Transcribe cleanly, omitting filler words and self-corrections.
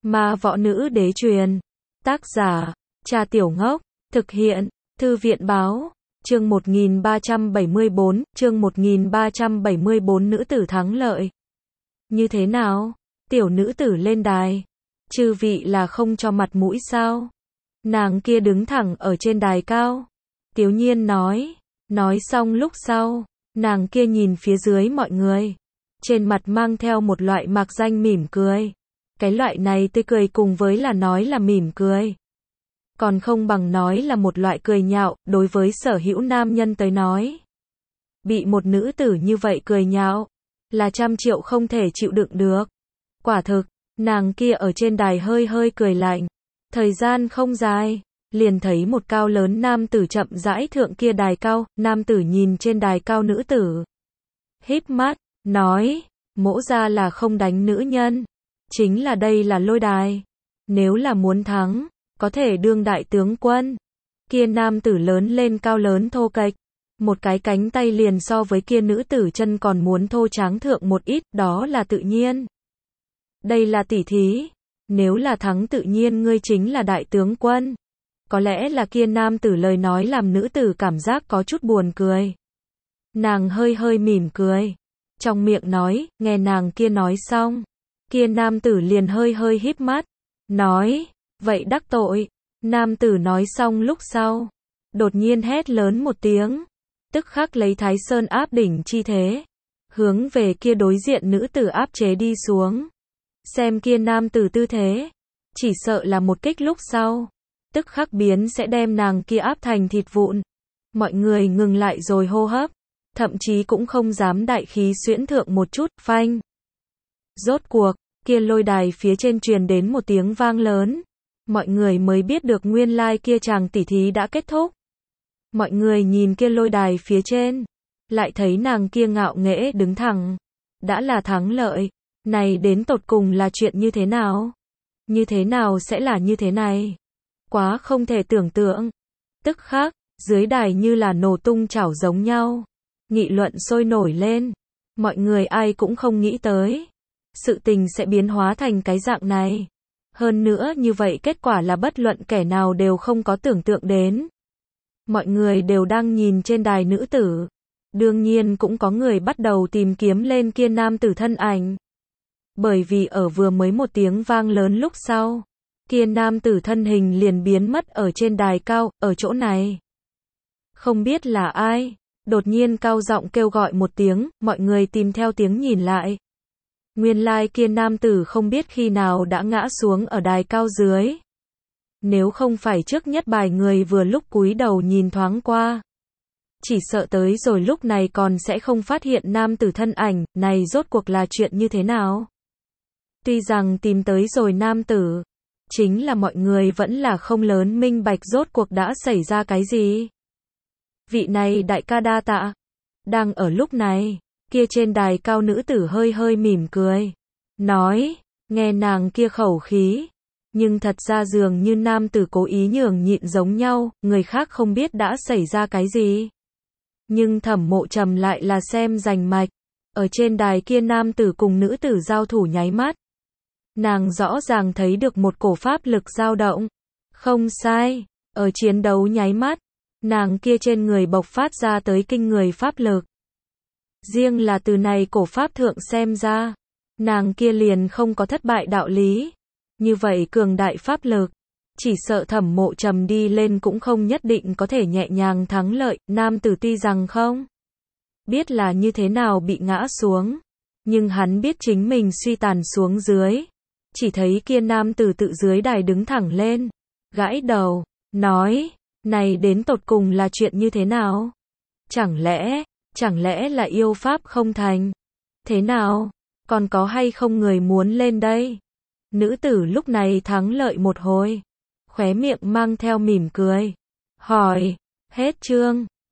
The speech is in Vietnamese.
Ma Võ Nữ Đế truyền. Tác giả, Cha Tiểu Ngốc. Thực hiện, Thư viện báo. Chương 1374, chương 1374 nữ tử thắng lợi. Như thế nào? Tiểu nữ tử lên đài. Chư vị là không cho mặt mũi sao? Nàng kia đứng thẳng ở trên đài cao. Tiếu Nhiên nói. Nói xong lúc sau, nàng kia nhìn phía dưới mọi người. Trên mặt mang theo một loại mạc danh mỉm cười. Cái loại này tươi cười cùng với là nói là mỉm cười, còn không bằng nói là một loại cười nhạo, đối với sở hữu nam nhân tới nói. Bị một nữ tử như vậy cười nhạo, là trăm triệu không thể chịu đựng được. Quả thực, nàng kia ở trên đài hơi hơi cười lạnh. Thời gian không dài, liền thấy một cao lớn nam tử chậm rãi thượng kia đài cao, nam tử nhìn trên đài cao nữ tử. Híp mắt, nói, mỗ ra là không đánh nữ nhân. Chính là đây là lôi đài. Nếu là muốn thắng, có thể đương đại tướng quân. Kia nam tử lớn lên cao lớn thô kệch, một cái cánh tay liền so với kia nữ tử chân còn muốn thô tráng thượng một ít, đó là tự nhiên. Đây là tỉ thí, nếu là thắng tự nhiên ngươi chính là đại tướng quân. Có lẽ là kia nam tử lời nói làm nữ tử cảm giác có chút buồn cười. Nàng hơi hơi mỉm cười, trong miệng nói, nghe nàng kia nói xong, kia nam tử liền hơi hơi híp mắt, nói, vậy đắc tội. Nam tử nói xong lúc sau, đột nhiên hét lớn một tiếng, tức khắc lấy Thái Sơn áp đỉnh chi thế, hướng về kia đối diện nữ tử áp chế đi xuống. Xem kia nam tử tư thế, chỉ sợ là một kích lúc sau, tức khắc biến sẽ đem nàng kia áp thành thịt vụn. Mọi người ngừng lại rồi hô hấp, thậm chí cũng không dám đại khí xuyễn thượng một chút, phanh. Rốt cuộc, kia lôi đài phía trên truyền đến một tiếng vang lớn. Mọi người mới biết được nguyên lai kia chàng tỉ thí đã kết thúc. Mọi người nhìn kia lôi đài phía trên, lại thấy nàng kia ngạo nghễ đứng thẳng. Đã là thắng lợi, này đến tột cùng là chuyện như thế nào? Như thế nào sẽ là như thế này? Quá không thể tưởng tượng. Tức khắc, dưới đài như là nổ tung chảo giống nhau. Nghị luận sôi nổi lên. Mọi người ai cũng không nghĩ tới. Sự tình sẽ biến hóa thành cái dạng này. Hơn nữa như vậy kết quả là bất luận kẻ nào đều không có tưởng tượng đến. Mọi người đều đang nhìn trên đài nữ tử. Đương nhiên cũng có người bắt đầu tìm kiếm lên kia nam tử thân ảnh. Bởi vì ở vừa mới một tiếng vang lớn lúc sau, kia nam tử thân hình liền biến mất ở trên đài cao, ở chỗ này. Không biết là ai, đột nhiên cao giọng kêu gọi một tiếng, mọi người tìm theo tiếng nhìn lại. Nguyên lai kia nam tử không biết khi nào đã ngã xuống ở đài cao dưới. Nếu không phải trước nhất bài người vừa lúc cúi đầu nhìn thoáng qua, chỉ sợ tới rồi lúc này còn sẽ không phát hiện nam tử thân ảnh, này rốt cuộc là chuyện như thế nào. Tuy rằng tìm tới rồi nam tử, chính là mọi người vẫn là không lớn minh bạch rốt cuộc đã xảy ra cái gì. Vị này đại ca đa tạ. Đang ở lúc này, kia trên đài cao nữ tử hơi hơi mỉm cười, nói, nghe nàng kia khẩu khí, nhưng thật ra dường như nam tử cố ý nhường nhịn giống nhau, người khác không biết đã xảy ra cái gì. Nhưng Thẩm Mộ Trầm lại là xem rành mạch, ở trên đài kia nam tử cùng nữ tử giao thủ nháy mắt. Nàng rõ ràng thấy được một cổ pháp lực dao động. Không sai, ở chiến đấu nháy mắt, nàng kia trên người bộc phát ra tới kinh người pháp lực. Riêng là từ này cổ pháp thượng xem ra, nàng kia liền không có thất bại đạo lý. Như vậy cường đại pháp lực, chỉ sợ Thẩm Mộ Trầm đi lên cũng không nhất định có thể nhẹ nhàng thắng lợi. Nam tử tuy rằng không biết là như thế nào bị ngã xuống, nhưng hắn biết chính mình suy tàn xuống dưới. Chỉ thấy kia nam tử tự dưới đài đứng thẳng lên, gãi đầu, nói, này đến tột cùng là chuyện như thế nào? Chẳng lẽ là yêu pháp không thành? Thế nào? Còn có hay không người muốn lên đây? Nữ tử lúc này thắng lợi một hồi, khóe miệng mang theo mỉm cười, hỏi, hết chương.